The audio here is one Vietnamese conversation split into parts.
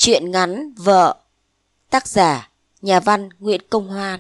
Truyện ngắn Vợ. Tác giả nhà văn Nguyễn Công Hoan.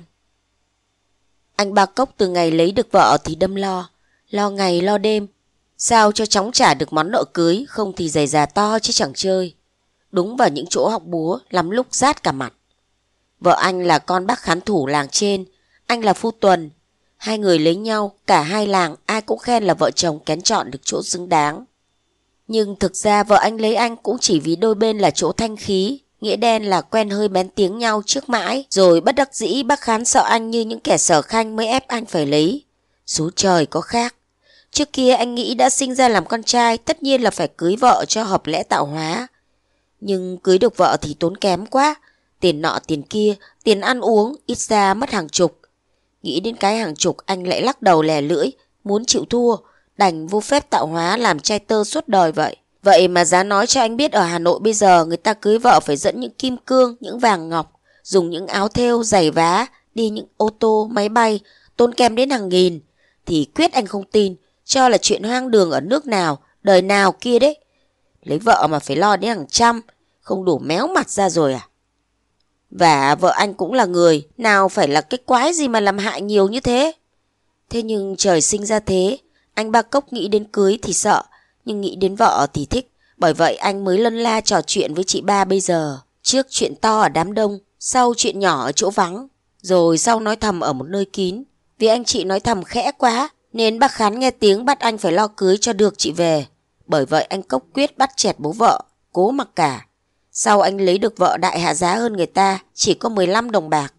Anh Ba Cốc từ ngày lấy được vợ thì đâm lo ngày lo đêm, sao cho chóng trả được món nợ cưới, không thì giày già to chứ chẳng chơi. Đúng vào những chỗ học búa, lắm lúc rát cả mặt. Vợ anh là con bác khán thủ làng trên, anh là phu tuần. Hai người lấy nhau, cả hai làng ai cũng khen là vợ chồng kén chọn được chỗ xứng đáng. Nhưng thực ra vợ anh lấy anh cũng chỉ vì đôi bên là chỗ thanh khí, nghĩa đen là quen hơi bén tiếng nhau trước mãi, rồi bất đắc dĩ bác khán sợ anh như những kẻ sở khanh mới ép anh phải lấy. Số trời có khác. Trước kia anh nghĩ đã sinh ra làm con trai, tất nhiên là phải cưới vợ cho hợp lẽ tạo hóa. Nhưng cưới được vợ thì tốn kém quá, tiền nọ tiền kia, tiền ăn uống ít ra mất hàng chục. Nghĩ đến cái hàng chục anh lại lắc đầu lè lưỡi, muốn chịu thua, đành vô phép tạo hóa làm trai tơ suốt đời vậy. Vậy mà giá nói cho anh biết ở Hà Nội bây giờ người ta cưới vợ phải dẫn những kim cương, những vàng ngọc, dùng những áo thêu, giày vá, đi những ô tô, máy bay, tốn kém đến hàng nghìn. Thì quyết anh không tin, cho là chuyện hoang đường ở nước nào, đời nào kia đấy. Lấy vợ mà phải lo đến hàng trăm, không đủ méo mặt ra rồi à? Và vợ anh cũng là người, nào phải là cái quái gì mà làm hại nhiều như thế. Thế nhưng trời sinh ra thế, anh Ba Cốc nghĩ đến cưới thì sợ, nhưng nghĩ đến vợ thì thích. Bởi vậy anh mới lân la trò chuyện với chị ba bây giờ. Trước chuyện to ở đám đông, sau chuyện nhỏ ở chỗ vắng, rồi sau nói thầm ở một nơi kín. Vì anh chị nói thầm khẽ quá, nên bác Khán nghe tiếng bắt anh phải lo cưới cho được chị về. Bởi vậy anh Cốc quyết bắt chẹt bố vợ, cố mặc cả. Sau anh lấy được vợ đại hạ giá hơn người ta, chỉ có 15 đồng bạc.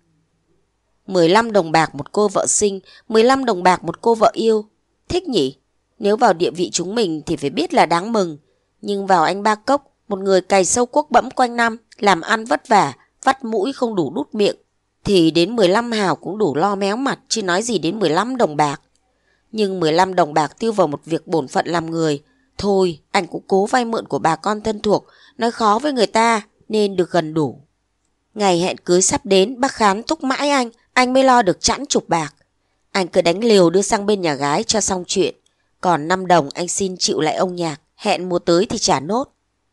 15 đồng bạc một cô vợ sinh, 15 đồng bạc một cô vợ yêu. Thích nhỉ? Nếu vào địa vị chúng mình thì phải biết là đáng mừng. Nhưng vào anh Ba Cốc, một người cày sâu cuốc bẫm quanh năm, làm ăn vất vả, vắt mũi không đủ đút miệng, thì đến 15 hào cũng đủ lo méo mặt, chứ nói gì đến 15 đồng bạc. Nhưng 15 đồng bạc tiêu vào một việc bổn phận làm người. Thôi, anh cũng cố vay mượn của bà con thân thuộc, nói khó với người ta, nên được gần đủ. Ngày hẹn cưới sắp đến, bác Khán thúc mãi anh mới lo được chẵn chục bạc. Anh cứ đánh liều đưa sang bên nhà gái cho xong chuyện. Còn 5 đồng anh xin chịu lại ông nhạc, hẹn mùa tới thì trả nốt.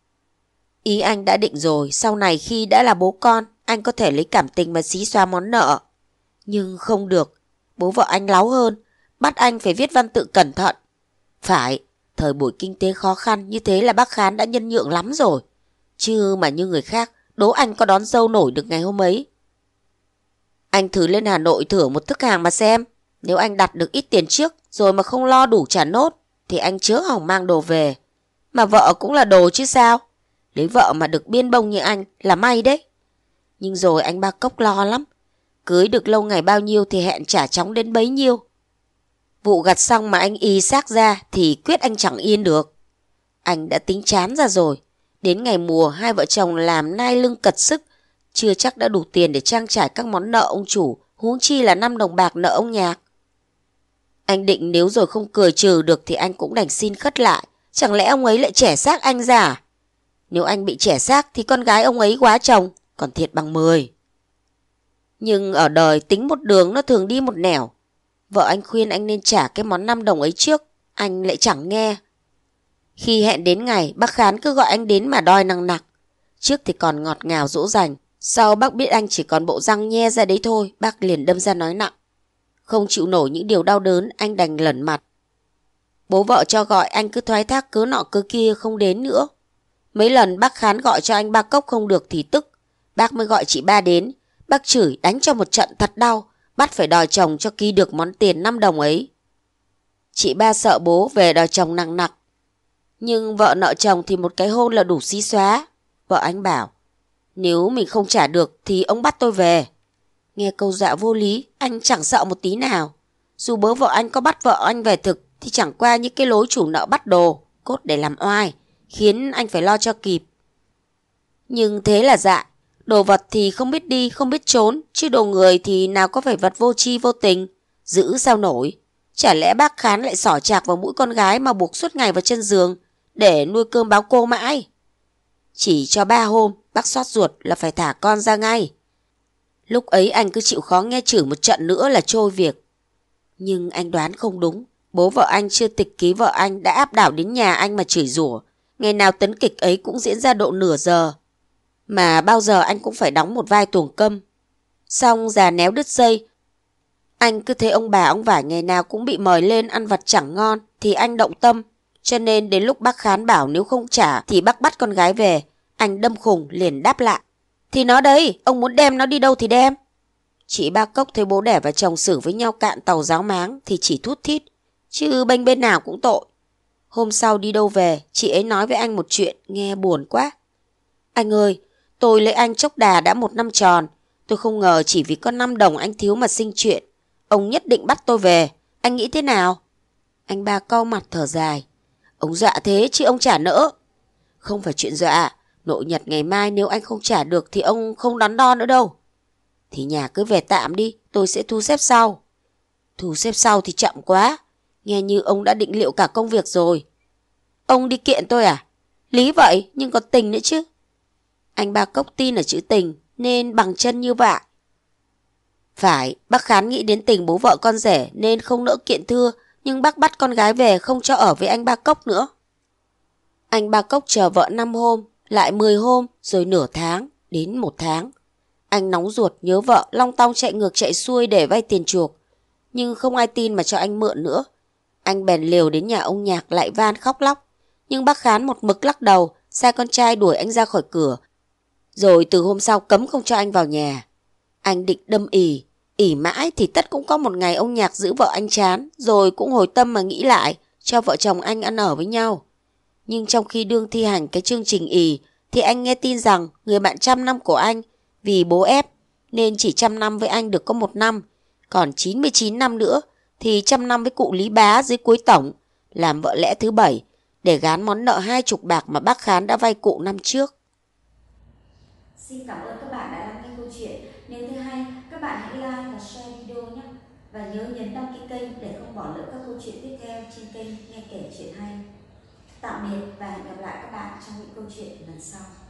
Ý anh đã định rồi, sau này khi đã là bố con, anh có thể lấy cảm tình mà xí xoa món nợ. Nhưng không được, bố vợ anh láu hơn, bắt anh phải viết văn tự cẩn thận. Phải, thời buổi kinh tế khó khăn như thế là bác Khán đã nhân nhượng lắm rồi. Chứ mà như người khác, đố anh có đón dâu nổi được ngày hôm ấy. Anh thử lên Hà Nội thử một thức hàng mà xem. Nếu anh đặt được ít tiền trước rồi mà không lo đủ trả nốt thì anh chớ hỏng mang đồ về. Mà vợ cũng là đồ chứ sao. Lấy vợ mà được biên bông như anh là may đấy. Nhưng rồi anh Ba Cốc lo lắm. Cưới được lâu ngày bao nhiêu thì hẹn trả chóng đến bấy nhiêu. Vụ gặt xong mà anh y xác ra thì quyết anh chẳng yên được. Anh đã tính chán ra rồi. Đến ngày mùa hai vợ chồng làm nai lưng cật sức, chưa chắc đã đủ tiền để trang trải các món nợ ông chủ, huống chi là 5 đồng bạc nợ ông Nhạc. Anh định nếu rồi không cười trừ được thì anh cũng đành xin khất lại. Chẳng lẽ ông ấy lại trẻ xác anh ra à? Nếu anh bị trẻ xác thì con gái ông ấy quá chồng, còn thiệt bằng 10. Nhưng ở đời tính một đường nó thường đi một nẻo. Vợ anh khuyên anh nên trả cái món 5 đồng ấy trước, anh lại chẳng nghe. Khi hẹn đến ngày, bác Khán cứ gọi anh đến mà đòi nằng nặc. Trước thì còn ngọt ngào dỗ dành, sau bác biết anh chỉ còn bộ răng nhe ra đấy thôi, bác liền đâm ra nói nặng. Không chịu nổi những điều đau đớn, anh đành lẩn mặt. Bố vợ cho gọi anh cứ thoái thác cớ nọ cớ kia không đến nữa. Mấy lần bác Khán gọi cho anh Ba Cốc không được thì tức, bác mới gọi chị ba đến. Bác chửi đánh cho một trận thật đau, bắt phải đòi chồng cho ký được món tiền 5 đồng ấy. Chị ba sợ bố về đòi chồng nặng nặc. Nhưng vợ nợ chồng thì một cái hôn là đủ xí xóa. Vợ anh bảo, nếu mình không trả được thì ông bắt tôi về. Nghe câu dọa vô lý, anh chẳng sợ một tí nào. Dù bố vợ anh có bắt vợ anh về thực thì chẳng qua những cái lối chủ nợ bắt đồ, cốt để làm oai, khiến anh phải lo cho kịp. Nhưng thế là dại, đồ vật thì không biết đi, không biết trốn, chứ đồ người thì nào có phải vật vô tri vô tình, giữ sao nổi. Chả lẽ bác Khán lại xỏ chạc vào mũi con gái mà buộc suốt ngày vào chân giường để nuôi cơm báo cô mãi. Chỉ cho 3 hôm, bác xót ruột là phải thả con ra ngay. Lúc ấy anh cứ chịu khó nghe chửi một trận nữa là trôi việc. Nhưng anh đoán không đúng. Bố vợ anh chưa tịch ký vợ anh đã áp đảo đến nhà anh mà chửi rủa. Ngày nào tấn kịch ấy cũng diễn ra độ nửa giờ. Mà bao giờ anh cũng phải đóng một vai tuồng câm. Xong già néo đứt dây. Anh cứ thấy ông bà ông vải ngày nào cũng bị mời lên ăn vặt chẳng ngon thì anh động tâm. Cho nên đến lúc bác Khán bảo nếu không trả thì bác bắt con gái về. Anh đâm khùng liền đáp lại. Thì nó đấy, ông muốn đem nó đi đâu thì đem. Chị Ba Cốc thấy bố đẻ và chồng xử với nhau cạn tàu ráo máng thì chỉ thút thít. Chứ bênh bên nào cũng tội. Hôm sau đi đâu về, chị ấy nói với anh một chuyện nghe buồn quá. Anh ơi, tôi lấy anh chốc đà đã 1 năm tròn. Tôi không ngờ chỉ vì có 5 đồng anh thiếu mà sinh chuyện. Ông nhất định bắt tôi về. Anh nghĩ thế nào? Anh Ba cau mặt thở dài. Ông dọa thế chứ ông trả nỡ. Không phải chuyện dọa. Nội nhật ngày mai nếu anh không trả được thì ông không đắn đo nữa đâu. Thì nhà cứ về tạm đi, tôi sẽ thu xếp sau. Thu xếp sau thì chậm quá. Nghe như ông đã định liệu cả công việc rồi. Ông đi kiện tôi à? Lý vậy nhưng còn tình nữa chứ. Anh Ba Cốc tin ở chữ tình nên bằng chân như vậy. Phải, bác Khán nghĩ đến tình bố vợ con rể nên không nỡ kiện thưa, nhưng bác bắt con gái về không cho ở với anh Ba Cốc nữa. Anh Ba Cốc chờ vợ 5 hôm, lại 10 hôm, rồi nửa tháng, đến 1 tháng. Anh nóng ruột nhớ vợ long tong chạy ngược chạy xuôi để vay tiền chuộc. Nhưng không ai tin mà cho anh mượn nữa. Anh bèn liều đến nhà ông Nhạc lại van khóc lóc. Nhưng bác Khán một mực lắc đầu, sai con trai đuổi anh ra khỏi cửa. Rồi từ hôm sau cấm không cho anh vào nhà. Anh định đâm ỉ mãi thì tất cũng có một ngày ông Nhạc giữ vợ anh chán, rồi cũng hồi tâm mà nghĩ lại, cho vợ chồng anh ăn ở với nhau. Nhưng trong khi đương thi hành cái chương trình ỉ, thì anh nghe tin rằng người bạn 100 năm của anh, vì bố ép, nên chỉ 100 năm với anh được có 1 năm, còn 99 năm nữa thì 100 năm với cụ Lý Bá dưới cuối tổng, làm vợ lẽ thứ 7, để gán món nợ 20 bạc mà bác Khán đã vay cụ năm trước. Xin cảm ơn các bạn đã lắng nghe câu chuyện. Nếu thấy hay, các bạn hãy like và share video nhé. Và nhớ nhấn đăng ký kênh để không bỏ lỡ các câu chuyện tiếp theo trên kênh Nghe Kể Chuyện Hay. Tạm biệt và hẹn gặp lại các bạn trong những câu chuyện lần sau.